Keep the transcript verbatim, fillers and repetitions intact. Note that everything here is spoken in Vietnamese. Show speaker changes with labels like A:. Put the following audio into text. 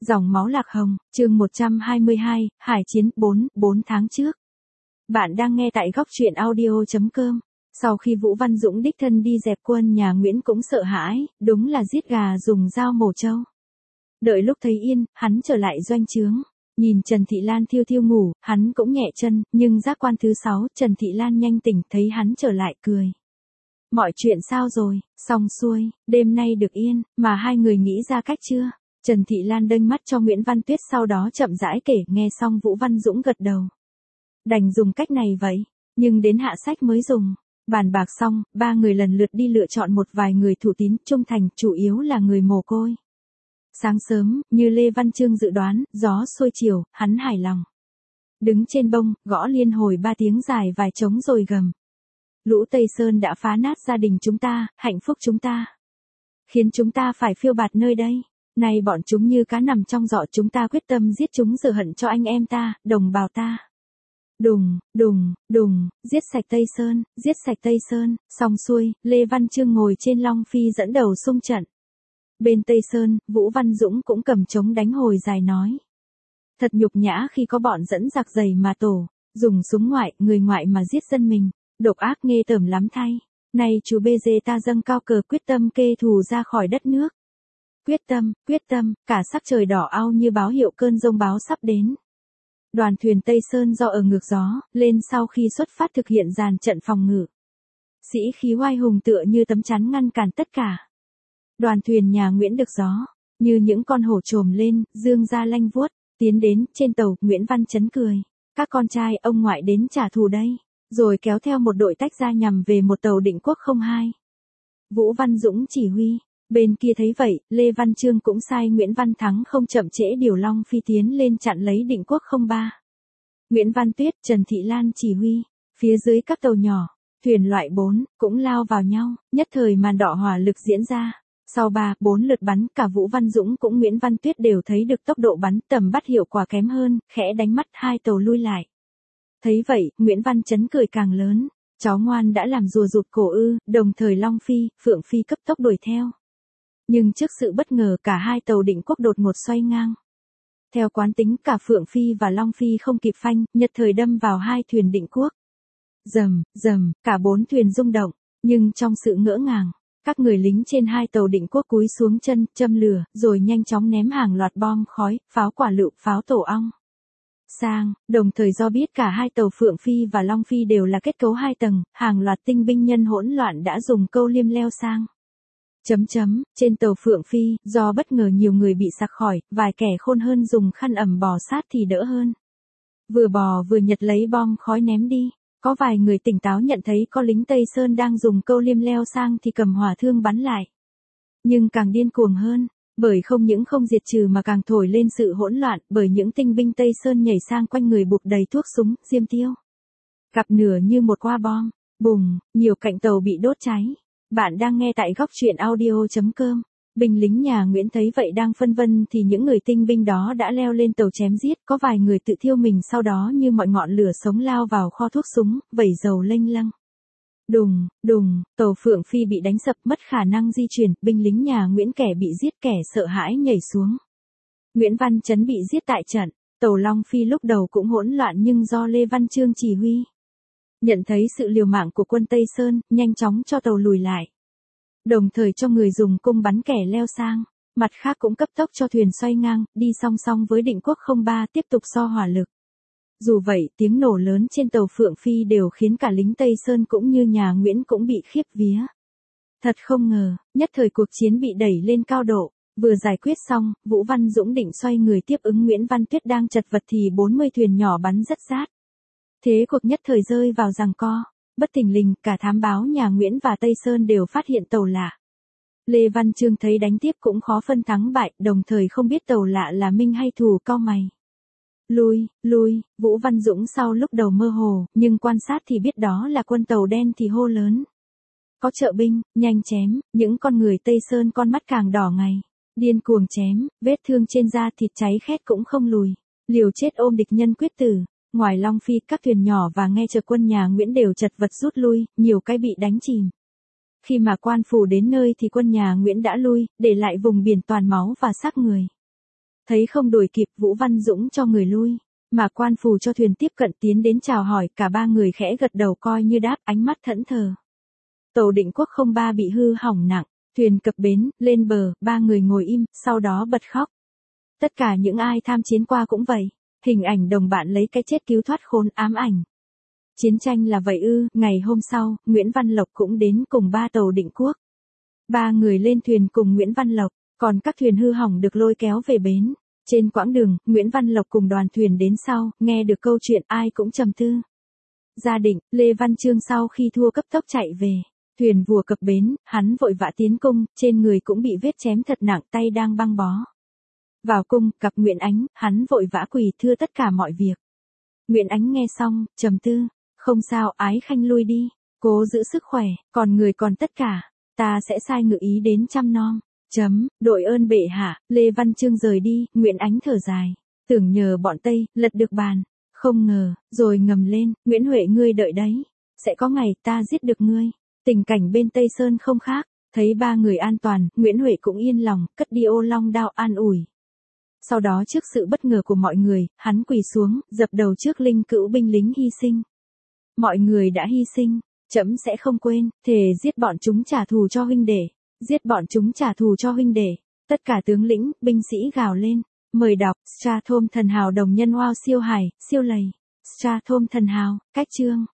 A: Dòng máu lạc hồng, chương một trăm hai mươi hai, Hải chiến bốn, bốn tháng trước. Bạn đang nghe tại góc truyện audio chấm com. Sau khi Vũ Văn Dũng đích thân đi dẹp quân nhà Nguyễn cũng sợ hãi, đúng là giết gà dùng dao mổ trâu. Đợi lúc thấy yên, hắn trở lại doanh trướng. Nhìn Trần Thị Lan thiêu thiêu ngủ, hắn cũng nhẹ chân, nhưng giác quan thứ sáu, Trần Thị Lan nhanh tỉnh thấy hắn trở lại cười. Mọi chuyện sao rồi, xong xuôi, đêm nay được yên, mà hai người nghĩ ra cách chưa? Trần Thị Lan đênh mắt cho Nguyễn Văn Tuyết sau đó chậm rãi kể, nghe xong Vũ Văn Dũng gật đầu. Đành dùng cách này vậy, nhưng đến hạ sách mới dùng. Bàn bạc xong, ba người lần lượt đi lựa chọn một vài người thủ tín, trung thành, chủ yếu là người mồ côi. Sáng sớm, như Lê Văn Chương dự đoán, gió xuôi chiều, hắn hài lòng. Đứng trên bông, gõ liên hồi ba tiếng dài vài trống rồi gầm. Lũ Tây Sơn đã phá nát gia đình chúng ta, hạnh phúc chúng ta. Khiến chúng ta phải phiêu bạt nơi đây. Nay bọn chúng như cá nằm trong giỏ, chúng ta quyết tâm giết chúng rửa hận cho anh em ta, đồng bào ta. Đùng, đùng, đùng, giết sạch Tây Sơn, giết sạch Tây Sơn, xong xuôi, Lê Văn Chương ngồi trên Long Phi dẫn đầu xung trận. Bên Tây Sơn, Vũ Văn Dũng cũng cầm trống đánh hồi dài nói. Thật nhục nhã khi có bọn dẫn giặc giày mà tổ, dùng súng ngoại, người ngoại mà giết dân mình, độc ác nghê tởm lắm thay. Này chú bê dê ta dâng cao cờ quyết tâm kê thù ra khỏi đất nước. Quyết tâm, quyết tâm, cả sắc trời đỏ au như báo hiệu cơn giông báo sắp đến. Đoàn thuyền Tây Sơn do ở ngược gió, lên sau khi xuất phát thực hiện dàn trận phòng ngự. Sĩ khí oai hùng tựa như tấm chắn ngăn cản tất cả. Đoàn thuyền nhà Nguyễn được gió, như những con hổ trồm lên, dương ra lanh vuốt, tiến đến, trên tàu, Nguyễn Văn Chấn cười. Các con trai ông ngoại đến trả thù đây, rồi kéo theo một đội tách ra nhằm về một tàu Định Quốc không hai. Vũ Văn Dũng chỉ huy. Bên kia thấy vậy, Lê Văn Chương cũng sai Nguyễn Văn Thắng không chậm trễ điều Long Phi tiến lên chặn lấy Định Quốc không ba. Nguyễn Văn Tuyết, Trần Thị Lan chỉ huy, phía dưới các tàu nhỏ, thuyền loại bốn, cũng lao vào nhau, nhất thời màn đỏ hỏa lực diễn ra. Sau ba, bốn lượt bắn, cả Vũ Văn Dũng cũng Nguyễn Văn Tuyết đều thấy được tốc độ bắn tầm bắt hiệu quả kém hơn, khẽ đánh mắt hai tàu lui lại. Thấy vậy, Nguyễn Văn Chấn cười càng lớn, cháu ngoan đã làm rùa rụt cổ ư, đồng thời Long Phi, Phượng Phi cấp tốc đuổi theo. Nhưng trước sự bất ngờ cả hai tàu Định Quốc đột ngột xoay ngang. Theo quán tính cả Phượng Phi và Long Phi không kịp phanh, nhất thời đâm vào hai thuyền Định Quốc. Rầm, rầm, cả bốn thuyền rung động, nhưng trong sự ngỡ ngàng, các người lính trên hai tàu Định Quốc cúi xuống chân, châm lửa, rồi nhanh chóng ném hàng loạt bom khói, pháo quả lựu, pháo tổ ong sang, đồng thời do biết cả hai tàu Phượng Phi và Long Phi đều là kết cấu hai tầng, hàng loạt tinh binh nhân hỗn loạn đã dùng câu liêm leo sang. Chấm chấm, trên tàu Phượng Phi, do bất ngờ nhiều người bị sặc khỏi, vài kẻ khôn hơn dùng khăn ẩm bò sát thì đỡ hơn. Vừa bò vừa nhặt lấy bom khói ném đi, có vài người tỉnh táo nhận thấy có lính Tây Sơn đang dùng câu liêm leo sang thì cầm hỏa thương bắn lại. Nhưng càng điên cuồng hơn, bởi không những không diệt trừ mà càng thổi lên sự hỗn loạn, bởi những tinh binh Tây Sơn nhảy sang quanh người bụp đầy thuốc súng, diêm tiêu. Cặp nửa như một quả bom, bùng, nhiều cạnh tàu bị đốt cháy. Bạn đang nghe tại góc truyện audio chấm com. Binh lính nhà Nguyễn thấy vậy đang phân vân thì những người tinh binh đó đã leo lên tàu chém giết, có vài người tự thiêu mình sau đó như mọi ngọn lửa sống lao vào kho thuốc súng, vẩy dầu lênh lâng. Đùng, đùng, tàu Phượng Phi bị đánh sập mất khả năng di chuyển, binh lính nhà Nguyễn kẻ bị giết kẻ sợ hãi nhảy xuống. Nguyễn Văn Chấn bị giết tại trận, tàu Long Phi lúc đầu cũng hỗn loạn nhưng do Lê Văn Chương chỉ huy. Nhận thấy sự liều mạng của quân Tây Sơn, nhanh chóng cho tàu lùi lại. Đồng thời cho người dùng cung bắn kẻ leo sang, mặt khác cũng cấp tốc cho thuyền xoay ngang, đi song song với Định Quốc không ba tiếp tục so hỏa lực. Dù vậy, tiếng nổ lớn trên tàu Phượng Phi đều khiến cả lính Tây Sơn cũng như nhà Nguyễn cũng bị khiếp vía. Thật không ngờ, nhất thời cuộc chiến bị đẩy lên cao độ, vừa giải quyết xong, Vũ Văn Dũng định xoay người tiếp ứng Nguyễn Văn Tuyết đang chật vật thì bốn mươi thuyền nhỏ bắn rất rát. Thế cuộc nhất thời rơi vào giằng co, bất thình lình, cả thám báo nhà Nguyễn và Tây Sơn đều phát hiện tàu lạ. Lê Văn Chương thấy đánh tiếp cũng khó phân thắng bại, đồng thời không biết tàu lạ là minh hay thù, cau mày. Lui, lui, Vũ Văn Dũng sau lúc đầu mơ hồ, nhưng quan sát thì biết đó là quân tàu đen thì hô lớn. Có trợ binh, nhanh chém, những con người Tây Sơn con mắt càng đỏ ngày. Điên cuồng chém, vết thương trên da thịt cháy khét cũng không lùi. Liều chết ôm địch nhân quyết tử. Ngoài Long Phi, các thuyền nhỏ và nghe trợ quân nhà Nguyễn đều chật vật rút lui, nhiều cái bị đánh chìm. Khi mà quan phủ đến nơi thì quân nhà Nguyễn đã lui, để lại vùng biển toàn máu và xác người. Thấy không đuổi kịp, Vũ Văn Dũng cho người lui, mà quan phù cho thuyền tiếp cận tiến đến chào hỏi, cả ba người khẽ gật đầu coi như đáp, ánh mắt thẫn thờ. Tàu Định Quốc không ba bị hư hỏng nặng, thuyền cập bến, lên bờ, ba người ngồi im, sau đó bật khóc. Tất cả những ai tham chiến qua cũng vậy, hình ảnh đồng bạn lấy cái chết cứu thoát khốn ám ảnh. Chiến tranh là vậy ư? Ngày hôm sau, Nguyễn Văn Lộc cũng đến cùng ba tàu Định Quốc. Ba người lên thuyền cùng Nguyễn Văn Lộc, còn các thuyền hư hỏng được lôi kéo về bến. Trên quãng đường, Nguyễn Văn Lộc cùng đoàn thuyền đến sau, nghe được câu chuyện ai cũng trầm tư. Gia Định, Lê Văn Chương sau khi thua cấp tốc chạy về. Thuyền vừa cập bến, hắn vội vã tiến cung, trên người cũng bị vết chém thật nặng, tay đang băng bó. Vào cung, gặp Nguyễn Ánh, hắn vội vã quỳ thưa tất cả mọi việc. Nguyễn Ánh nghe xong, trầm tư, không sao, Ái Khanh lui đi, cố giữ sức khỏe, còn người còn tất cả, ta sẽ sai ngự ý đến chăm nom. Chấm, đội ơn bệ hạ. Lê Văn Chương rời đi, Nguyễn Ánh thở dài, tưởng nhờ bọn Tây, lật được bàn, không ngờ, rồi ngầm lên, Nguyễn Huệ ngươi đợi đấy, sẽ có ngày ta giết được ngươi. Tình cảnh bên Tây Sơn không khác, thấy ba người an toàn, Nguyễn Huệ cũng yên lòng, cất đi ô long đao an ủi. Sau đó trước sự bất ngờ của mọi người, hắn quỳ xuống, dập đầu trước linh cữu binh lính hy sinh. Mọi người đã hy sinh, trẫm sẽ không quên, thề giết bọn chúng trả thù cho huynh đệ, giết bọn chúng trả thù cho huynh đệ. Tất cả tướng lĩnh, binh sĩ gào lên, mời đọc, Strathom thần hào đồng nhân wow siêu hải, siêu lầy, Strathom thần hào, cách chương.